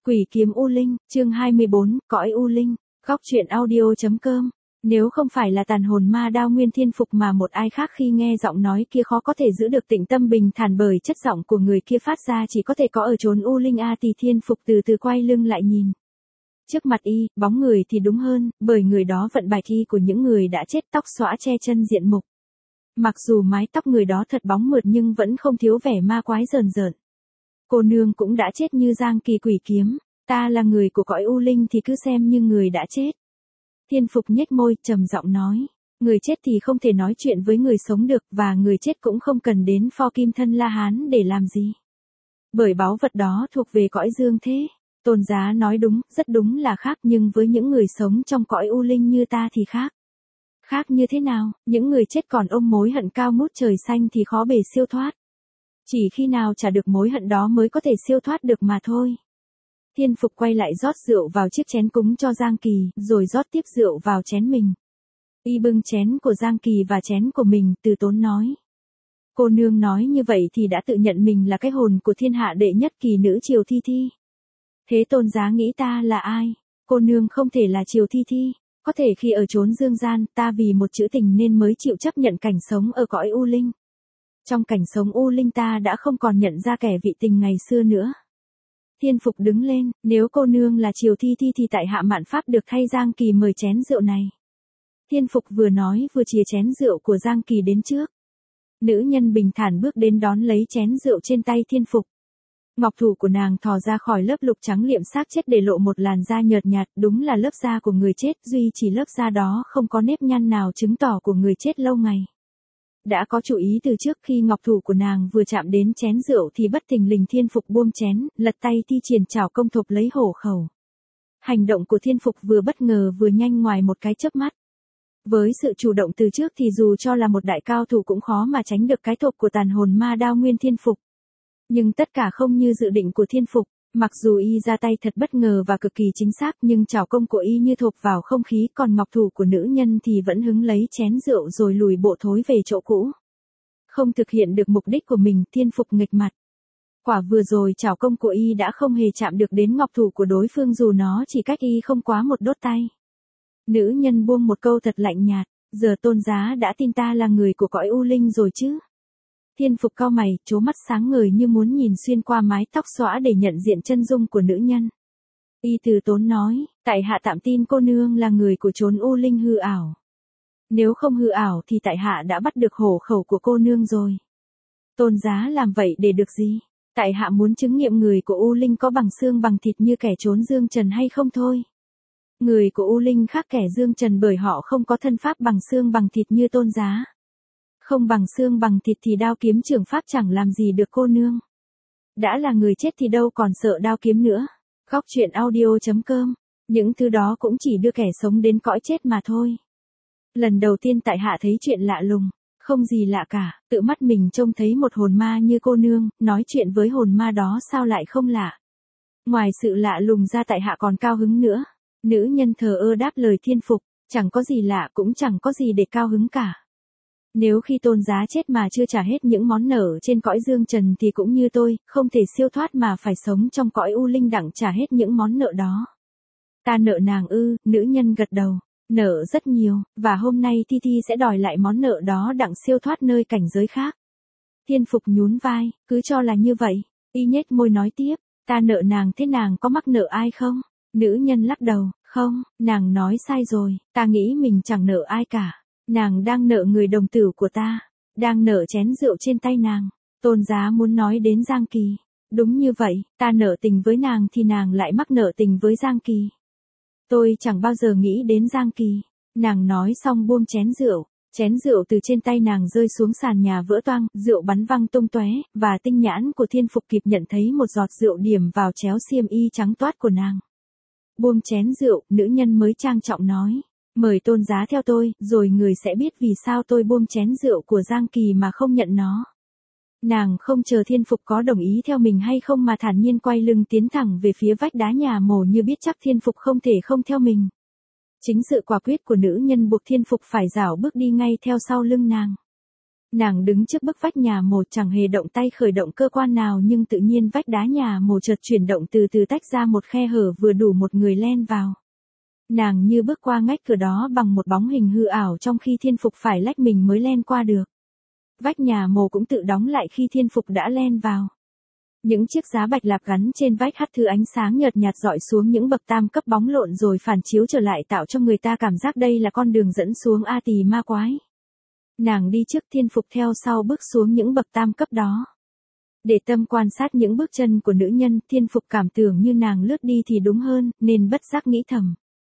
Quỷ kiếm U Linh, chương 24, cõi U Linh, góc truyện audio.com. Nếu không phải là tàn hồn ma đao nguyên thiên phục mà một ai khác khi nghe giọng nói kia khó có thể giữ được tĩnh tâm bình thản bởi chất giọng của người kia phát ra chỉ có thể có ở chốn U Linh thì thiên phục từ từ quay lưng lại nhìn. Trước mặt y, bóng người thì đúng hơn, bởi người đó vận bạch y của những người đã chết tóc xõa che chân diện mục. Mặc dù mái tóc người đó thật bóng mượt nhưng vẫn không thiếu vẻ ma quái rờn rợn. Cô nương cũng đã chết như Giang Kỳ quỷ kiếm, ta là người của cõi U Linh thì cứ xem như người đã chết. Thiên phục nhếch môi, trầm giọng nói, người chết thì không thể nói chuyện với người sống được và người chết cũng không cần đến pho kim thân La Hán để làm gì. Bởi báu vật đó thuộc về cõi dương thế. Tôn giá nói đúng, rất đúng là khác nhưng với những người sống trong cõi U Linh như ta thì khác. Khác như thế nào, những người chết còn ôm mối hận cao ngút trời xanh thì khó bề siêu thoát. Chỉ khi nào trả được mối hận đó mới có thể siêu thoát được mà thôi. Thiên phục quay lại rót rượu vào chiếc chén cúng cho Giang Kỳ, rồi rót tiếp rượu vào chén mình. Y bưng chén của Giang Kỳ và chén của mình, từ tốn nói. Cô nương nói như vậy thì đã tự nhận mình là cái hồn của thiên hạ đệ nhất kỳ nữ Triều Thi Thi. Thế tôn giá nghĩ ta là ai? Cô nương không thể là Triều Thi Thi. Có thể khi ở chốn dương gian, ta vì một chữ tình nên mới chịu chấp nhận cảnh sống ở cõi U Linh. Trong cảnh sống U Linh ta đã không còn nhận ra kẻ vị tình ngày xưa nữa. Thiên phục đứng lên, nếu cô nương là Triều Thi Thi thì tại hạ mạn pháp được thay Giang Kỳ mời chén rượu này. Thiên phục vừa nói vừa chìa chén rượu của Giang Kỳ đến trước. Nữ nhân bình thản bước đến đón lấy chén rượu trên tay thiên phục. Ngọc thủ của nàng thò ra khỏi lớp lục trắng liệm xác chết để lộ một làn da nhợt nhạt, đúng là lớp da của người chết, duy chỉ lớp da đó không có nếp nhăn nào chứng tỏ của người chết lâu ngày. Đã có chủ ý từ trước khi ngọc thủ của nàng vừa chạm đến chén rượu thì bất thình lình thiên phục buông chén, lật tay thi triển trảo công thộp lấy hổ khẩu. Hành động của thiên phục vừa bất ngờ vừa nhanh ngoài một cái chớp mắt. Với sự chủ động từ trước thì dù cho là một đại cao thủ cũng khó mà tránh được cái thộp của tàn hồn ma đao nguyên thiên phục. Nhưng tất cả không như dự định của thiên phục, mặc dù y ra tay thật bất ngờ và cực kỳ chính xác nhưng trảo công của y như thộp vào không khí còn ngọc thủ của nữ nhân thì vẫn hứng lấy chén rượu rồi lùi bộ thối về chỗ cũ. Không thực hiện được mục đích của mình, thiên phục nghịch mặt. Quả vừa rồi trảo công của y đã không hề chạm được đến ngọc thủ của đối phương dù nó chỉ cách y không quá một đốt tay. Nữ nhân buông một câu thật lạnh nhạt, giờ tôn giá đã tin ta là người của cõi U Linh rồi chứ? Thiên phục cau mày, trố mắt sáng ngời như muốn nhìn xuyên qua mái tóc xõa để nhận diện chân dung của nữ nhân. Y từ tốn nói, tại hạ tạm tin cô nương là người của chốn U Linh hư ảo. Nếu không hư ảo thì tại hạ đã bắt được hổ khẩu của cô nương rồi. Tôn giá làm vậy để được gì? Tại hạ muốn chứng nghiệm người của U Linh có bằng xương bằng thịt như kẻ trốn dương trần hay không thôi. Người của U Linh khác kẻ dương trần bởi họ không có thân pháp bằng xương bằng thịt như tôn giá. Không bằng xương bằng thịt thì đao kiếm trường pháp chẳng làm gì được cô nương. Đã là người chết thì đâu còn sợ đao kiếm nữa. Góc truyện audio.com. Những thứ đó cũng chỉ đưa kẻ sống đến cõi chết mà thôi. Lần đầu tiên tại hạ thấy chuyện lạ lùng. Không gì lạ cả, tự mắt mình trông thấy một hồn ma như cô nương, nói chuyện với hồn ma đó sao lại không lạ. Ngoài sự lạ lùng ra tại hạ còn cao hứng nữa. Nữ nhân thờ ơ đáp lời thiên phục, chẳng có gì lạ cũng chẳng có gì để cao hứng cả. Nếu khi tôn giá chết mà chưa trả hết những món nợ trên cõi dương trần thì cũng như tôi, không thể siêu thoát mà phải sống trong cõi U Linh đặng trả hết những món nợ đó. Ta nợ nàng ư? Nữ nhân gật đầu, nợ rất nhiều, và hôm nay Thi Thi sẽ đòi lại món nợ đó đặng siêu thoát nơi cảnh giới khác. Thiên phục nhún vai, cứ cho là như vậy. Y nhếch môi nói tiếp, ta nợ nàng thế nàng có mắc nợ ai không? Nữ nhân lắc đầu, không, nàng nói sai rồi, ta nghĩ mình chẳng nợ ai cả. Nàng đang nợ người đồng tử của ta, đang nợ chén rượu trên tay nàng. Tôn giá muốn nói đến Giang Kỳ. Đúng như vậy, ta nợ tình với nàng thì nàng lại mắc nợ tình với Giang Kỳ. Tôi chẳng bao giờ nghĩ đến Giang Kỳ. Nàng nói xong buông chén rượu từ trên tay nàng rơi xuống sàn nhà vỡ toang, rượu bắn văng tung tóe, và tinh nhãn của thiên phục kịp nhận thấy một giọt rượu điểm vào chéo xiêm y trắng toát của nàng. Buông chén rượu, nữ nhân mới trang trọng nói. Mời tôn giá theo tôi, rồi người sẽ biết vì sao tôi buông chén rượu của Giang Kỳ mà không nhận nó. Nàng không chờ thiên phục có đồng ý theo mình hay không mà thản nhiên quay lưng tiến thẳng về phía vách đá nhà mồ như biết chắc thiên phục không thể không theo mình. Chính sự quả quyết của nữ nhân buộc thiên phục phải rảo bước đi ngay theo sau lưng nàng. Nàng đứng trước bức vách nhà mồ chẳng hề động tay khởi động cơ quan nào nhưng tự nhiên vách đá nhà mồ chợt chuyển động từ từ tách ra một khe hở vừa đủ một người len vào. Nàng như bước qua ngách cửa đó bằng một bóng hình hư ảo trong khi Thiên Phục phải lách mình mới len qua được. Vách nhà mồ cũng tự đóng lại khi Thiên Phục đã len vào. Những chiếc giá bạch lạp gắn trên vách hắt thứ ánh sáng nhợt nhạt rọi xuống những bậc tam cấp bóng lộn rồi phản chiếu trở lại tạo cho người ta cảm giác đây là con đường dẫn xuống A Tỳ Ma Quái. Nàng đi trước, Thiên Phục theo sau bước xuống những bậc tam cấp đó. Để tâm quan sát những bước chân của nữ nhân, Thiên Phục cảm tưởng như nàng lướt đi thì đúng hơn, nên bất giác nghĩ thầm.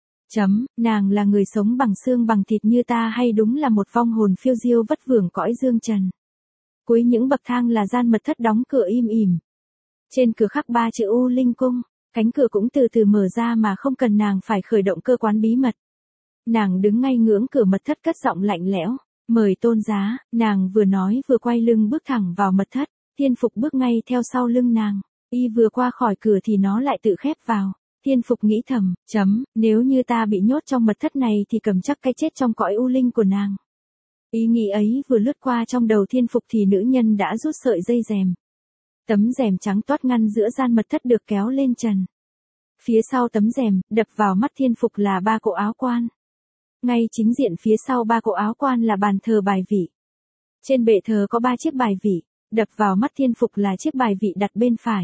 Nàng là người sống bằng xương bằng thịt như ta hay đúng là một vong hồn phiêu diêu vất vưởng cõi dương trần. Cuối những bậc thang là gian mật thất đóng cửa im ỉm. Trên cửa khắc 3 chữ U Linh Cung, cánh cửa cũng từ từ mở ra mà không cần nàng phải khởi động cơ quan bí mật. Nàng đứng ngay ngưỡng cửa mật thất cất giọng lạnh lẽo, mời tôn giá, nàng vừa nói vừa quay lưng bước thẳng vào mật thất, Thiên Phục bước ngay theo sau lưng nàng, y vừa qua khỏi cửa thì nó lại tự khép vào. Thiên Phục nghĩ thầm, nếu như ta bị nhốt trong mật thất này thì cầm chắc cái chết trong cõi u linh của nàng. Ý nghĩ ấy vừa lướt qua trong đầu Thiên Phục thì nữ nhân đã rút sợi dây rèm. Tấm rèm trắng toát ngăn giữa gian mật thất được kéo lên trần. Phía sau tấm rèm, đập vào mắt Thiên Phục là 3 cỗ áo quan. Ngay chính diện phía sau 3 cỗ áo quan là bàn thờ bài vị. Trên bệ thờ có 3 chiếc bài vị, đập vào mắt Thiên Phục là chiếc bài vị đặt bên phải.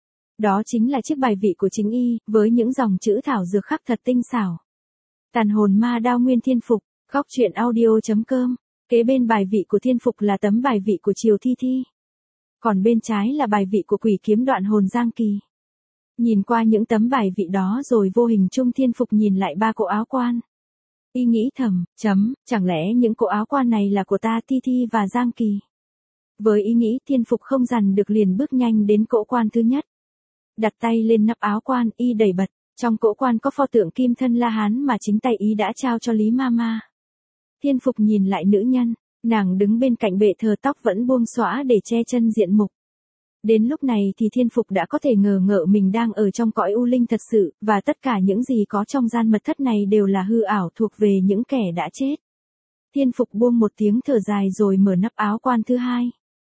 Đó chính là chiếc bài vị của chính y, với những dòng chữ thảo dược khắc thật tinh xảo. Tàn hồn ma đao nguyên Thiên Phục, góc truyện audio.com. Kế bên bài vị của Thiên Phục là tấm bài vị của Triều Thi Thi. Còn bên trái là bài vị của quỷ kiếm đoạn hồn Giang Kỳ. Nhìn qua những tấm bài vị đó rồi vô hình chung Thiên Phục nhìn lại 3 cỗ áo quan. Y nghĩ thầm, chẳng lẽ những cỗ áo quan này là của ta Thi Thi và Giang Kỳ. Với ý nghĩ Thiên Phục không dằn được liền bước nhanh đến cỗ quan thứ nhất. Đặt tay lên nắp áo quan, y đẩy bật, trong cỗ quan có pho tượng kim thân La Hán mà chính tay y đã trao cho Lý Mama. Thiên Phục nhìn lại nữ nhân, nàng đứng bên cạnh bệ thờ tóc vẫn buông xõa để che chân diện mục. Đến lúc này thì Thiên Phục đã có thể ngờ ngợ mình đang ở trong cõi u linh thật sự, và tất cả những gì có trong gian mật thất này đều là hư ảo thuộc về những kẻ đã chết. Thiên Phục buông một tiếng thở dài rồi mở nắp áo quan thứ hai.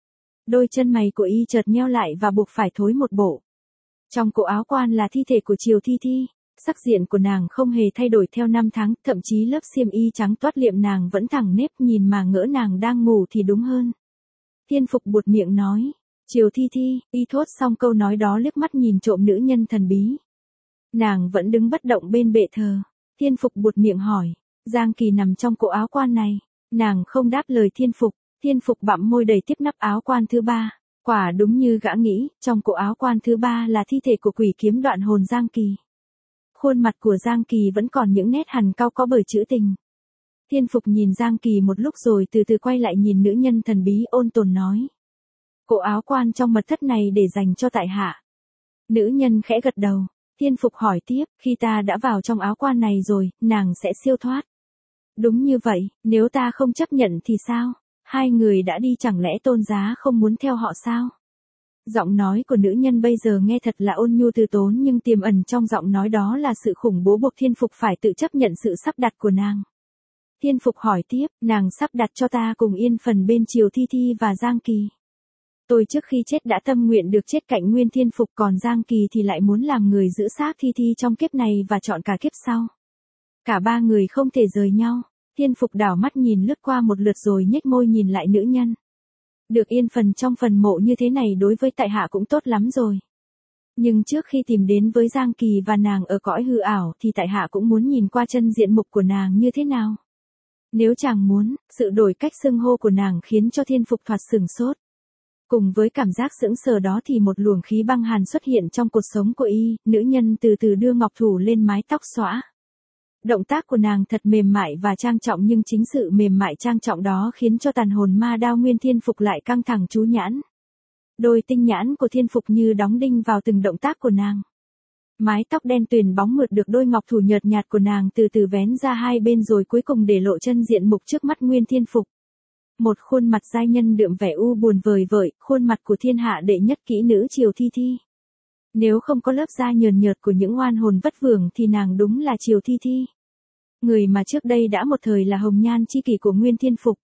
Đôi chân mày của y chợt nheo lại và buộc phải thối một bộ. Trong cổ áo quan là thi thể của Triều Thi Thi, sắc diện của nàng không hề thay đổi theo năm tháng, thậm chí lớp xiêm y trắng toát liệm nàng vẫn thẳng nếp, nhìn mà ngỡ nàng đang ngủ thì đúng hơn. Thiên Phục buột miệng nói, Triều Thi Thi, y thốt xong câu nói đó liếc mắt nhìn trộm nữ nhân thần bí. Nàng vẫn đứng bất động bên bệ thờ. Thiên Phục buột miệng hỏi, Giang Kỳ nằm trong cổ áo quan này. Nàng không đáp lời Thiên Phục. Thiên Phục bặm môi đẩy tiếp nắp áo quan thứ 3. Quả đúng như gã nghĩ, trong cổ áo quan thứ 3 là thi thể của quỷ kiếm đoạn hồn Giang Kỳ. Khuôn mặt của Giang Kỳ vẫn còn những nét hằn cau có bởi chữ tình. Thiên Phục nhìn Giang Kỳ một lúc rồi từ từ quay lại nhìn nữ nhân thần bí ôn tồn nói. Cổ áo quan trong mật thất này để dành cho tại hạ. Nữ nhân khẽ gật đầu. Thiên Phục hỏi tiếp, khi ta đã vào trong áo quan này rồi, nàng sẽ siêu thoát. Đúng như vậy, nếu ta không chấp nhận thì sao? Hai người đã đi chẳng lẽ tôn giá không muốn theo họ sao? Giọng nói của nữ nhân bây giờ nghe thật là ôn nhu từ tốn nhưng tiềm ẩn trong giọng nói đó là sự khủng bố buộc Thiên Phục phải tự chấp nhận sự sắp đặt của nàng. Thiên Phục hỏi tiếp, nàng sắp đặt cho ta cùng yên phần bên Triều Thi Thi và Giang Kỳ. Tôi trước khi chết đã tâm nguyện được chết cạnh Nguyên Thiên Phục, còn Giang Kỳ thì lại muốn làm người giữ xác Thi Thi trong kiếp này và chọn cả kiếp sau. Cả ba người không thể rời nhau. Thiên Phục đảo mắt nhìn lướt qua một lượt rồi nhếch môi nhìn lại nữ nhân. Được yên phần trong phần mộ như thế này đối với tại hạ cũng tốt lắm rồi. Nhưng trước khi tìm đến với Giang Kỳ và nàng ở cõi hư ảo thì tại hạ cũng muốn nhìn qua chân diện mục của nàng như thế nào. Nếu chàng muốn, sự đổi cách xưng hô của nàng khiến cho Thiên Phục thoạt sửng sốt. Cùng với cảm giác sững sờ đó thì một luồng khí băng hàn xuất hiện trong cuộc sống của y, nữ nhân từ từ đưa ngọc thủ lên mái tóc xõa. Động tác của nàng thật mềm mại và trang trọng nhưng chính sự mềm mại trang trọng đó khiến cho tàn hồn ma đao nguyên Thiên Phục lại căng thẳng chú nhãn. Đôi tinh nhãn của Thiên Phục như đóng đinh vào từng động tác của nàng. Mái tóc đen tuyền bóng mượt được đôi ngọc thủ nhợt nhạt của nàng từ từ vén ra hai bên rồi cuối cùng để lộ chân diện mục trước mắt Nguyên Thiên Phục. Một khuôn mặt giai nhân đượm vẻ u buồn vời vợi, khuôn mặt của thiên hạ đệ nhất kỹ nữ Triều Thi Thi. Nếu không có lớp da nhờn nhợt của những oan hồn vất vưởng thì nàng đúng là Triều Thi Thi. Người mà trước đây đã một thời là hồng nhan chi kỷ của Nguyên Thiên Phục.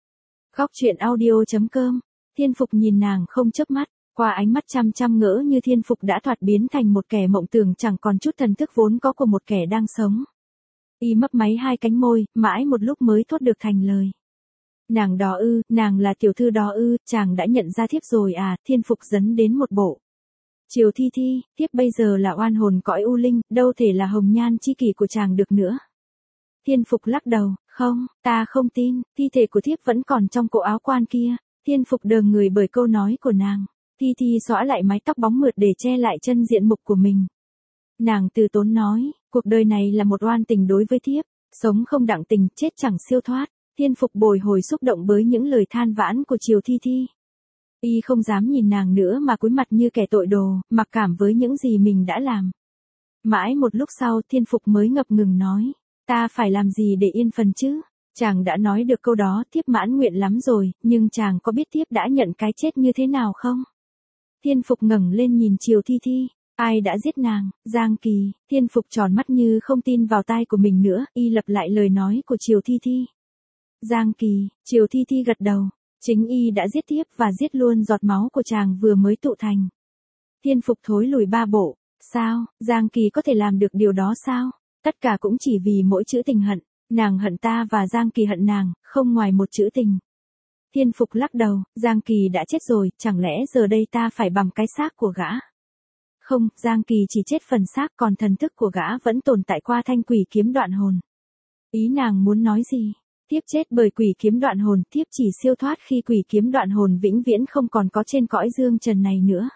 Góc truyện audio.com. Thiên Phục nhìn nàng không chớp mắt, qua ánh mắt chăm chăm ngỡ như Thiên Phục đã thoạt biến thành một kẻ mộng tưởng chẳng còn chút thần thức vốn có của một kẻ đang sống. Y mấp máy hai cánh môi, mãi một lúc mới thốt được thành lời. Nàng đó ư, nàng là tiểu thư đó ư, chàng đã nhận ra thiếp rồi à, Thiên Phục dấn đến một bộ. Triều Thi Thi, thiếp bây giờ là oan hồn cõi u linh, đâu thể là hồng nhan chi kỷ của chàng được nữa. Thiên Phục lắc đầu, không, ta không tin, thi thể của thiếp vẫn còn trong cổ áo quan kia. Thiên Phục đờ người bởi câu nói của nàng. Thi Thi xõa lại mái tóc bóng mượt để che lại chân diện mục của mình. Nàng từ tốn nói, cuộc đời này là một oan tình đối với thiếp, sống không đặng tình, chết chẳng siêu thoát. Thiên Phục bồi hồi xúc động với những lời than vãn của Triều Thi Thi. Y không dám nhìn nàng nữa mà cúi mặt như kẻ tội đồ, mặc cảm với những gì mình đã làm. Mãi một lúc sau Thiên Phục mới ngập ngừng nói, ta phải làm gì để yên phần chứ? Chàng đã nói được câu đó thiếp mãn nguyện lắm rồi, nhưng chàng có biết thiếp đã nhận cái chết như thế nào không? Thiên Phục ngẩng lên nhìn Triều Thi Thi, ai đã giết nàng? Giang Kỳ. Thiên Phục tròn mắt như không tin vào tai của mình nữa, y lặp lại lời nói của Triều Thi Thi. Giang Kỳ. Triều Thi Thi gật đầu, chính y đã giết thiếp và giết luôn giọt máu của chàng vừa mới tụ thành. Thiên Phục thối lùi ba bộ, sao, Giang Kỳ có thể làm được điều đó sao? Tất cả cũng chỉ vì mỗi chữ tình hận. Nàng hận ta và Giang Kỳ hận nàng, không ngoài một chữ tình. Thiên Phục lắc đầu, Giang Kỳ đã chết rồi, chẳng lẽ giờ đây ta phải bằng cái xác của gã? Không, Giang Kỳ chỉ chết phần xác còn thần thức của gã vẫn tồn tại qua thanh quỷ kiếm đoạn hồn. Ý nàng muốn nói gì? Thiếp chết bởi quỷ kiếm đoạn hồn, thiếp chỉ siêu thoát khi quỷ kiếm đoạn hồn vĩnh viễn không còn có trên cõi dương trần này nữa.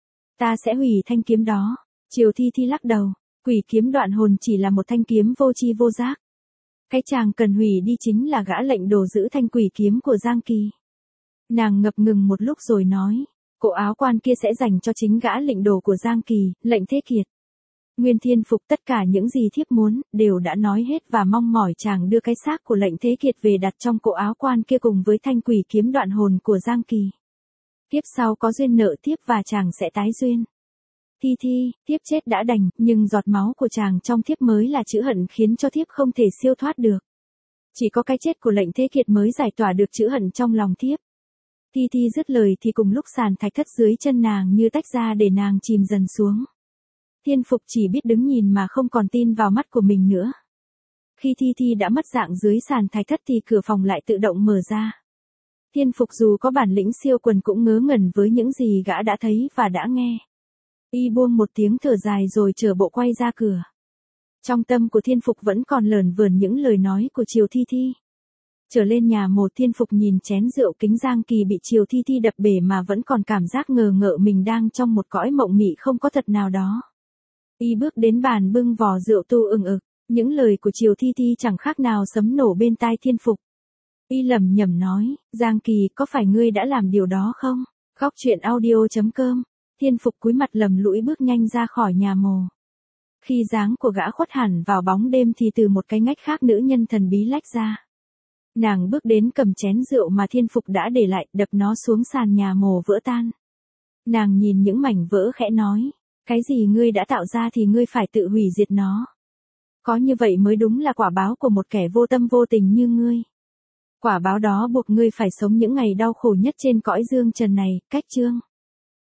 Ta sẽ hủy thanh kiếm đó. Triều Thi Thi lắc đầu, quỷ kiếm đoạn hồn chỉ là một thanh kiếm vô tri vô giác. Cái chàng cần hủy đi chính là gã lệnh đồ giữ thanh quỷ kiếm của Giang Kỳ. Nàng ngập ngừng một lúc rồi nói, cổ áo quan kia sẽ dành cho chính gã lệnh đồ của Giang Kỳ, lệnh Thế Kiệt. Nguyên Thiên Phục tất cả những gì thiếp muốn, đều đã nói hết và mong mỏi chàng đưa cái xác của lệnh Thế Kiệt về đặt trong cổ áo quan kia cùng với thanh quỷ kiếm đoạn hồn của Giang Kỳ. Tiếp sau có duyên nợ thiếp và chàng sẽ tái duyên. Thi Thi, thiếp chết đã đành, nhưng giọt máu của chàng trong thiếp mới là chữ hận khiến cho thiếp không thể siêu thoát được. Chỉ có cái chết của lệnh Thế Kiệt mới giải tỏa được chữ hận trong lòng thiếp. Thi Thi dứt lời thì cùng lúc sàn thạch thất dưới chân nàng như tách ra để nàng chìm dần xuống. Thiên Phục chỉ biết đứng nhìn mà không còn tin vào mắt của mình nữa. Khi Thi Thi đã mất dạng dưới sàn thạch thất thì cửa phòng lại tự động mở ra. Thiên Phục dù có bản lĩnh siêu quần cũng ngớ ngẩn với những gì gã đã thấy và đã nghe. Y buông một tiếng thở dài rồi chở bộ quay ra cửa. Trong tâm của Thiên Phục vẫn còn lởn vởn những lời nói của Triều Thi Thi. Trở lên nhà một Thiên Phục nhìn chén rượu kính Giang Kỳ bị Triều Thi Thi đập bể mà vẫn còn cảm giác ngờ ngợ mình đang trong một cõi mộng mị không có thật nào đó. Y bước đến bàn bưng vò rượu tu ừng ực, những lời của Triều Thi Thi chẳng khác nào sấm nổ bên tai Thiên Phục. Y lẩm nhẩm nói, Giang Kỳ có phải ngươi đã làm điều đó không? Góc truyện audio.com. Thiên Phục cúi mặt lầm lũi bước nhanh ra khỏi nhà mồ. Khi dáng của gã khuất hẳn vào bóng đêm thì từ một cái ngách khác nữ nhân thần bí lách ra. Nàng bước đến cầm chén rượu mà Thiên Phục đã để lại, đập nó xuống sàn nhà mồ vỡ tan. Nàng nhìn những mảnh vỡ khẽ nói, cái gì ngươi đã tạo ra thì ngươi phải tự hủy diệt nó. Có như vậy mới đúng là quả báo của một kẻ vô tâm vô tình như ngươi. Quả báo đó buộc ngươi phải sống những ngày đau khổ nhất trên cõi dương trần này, cách chương.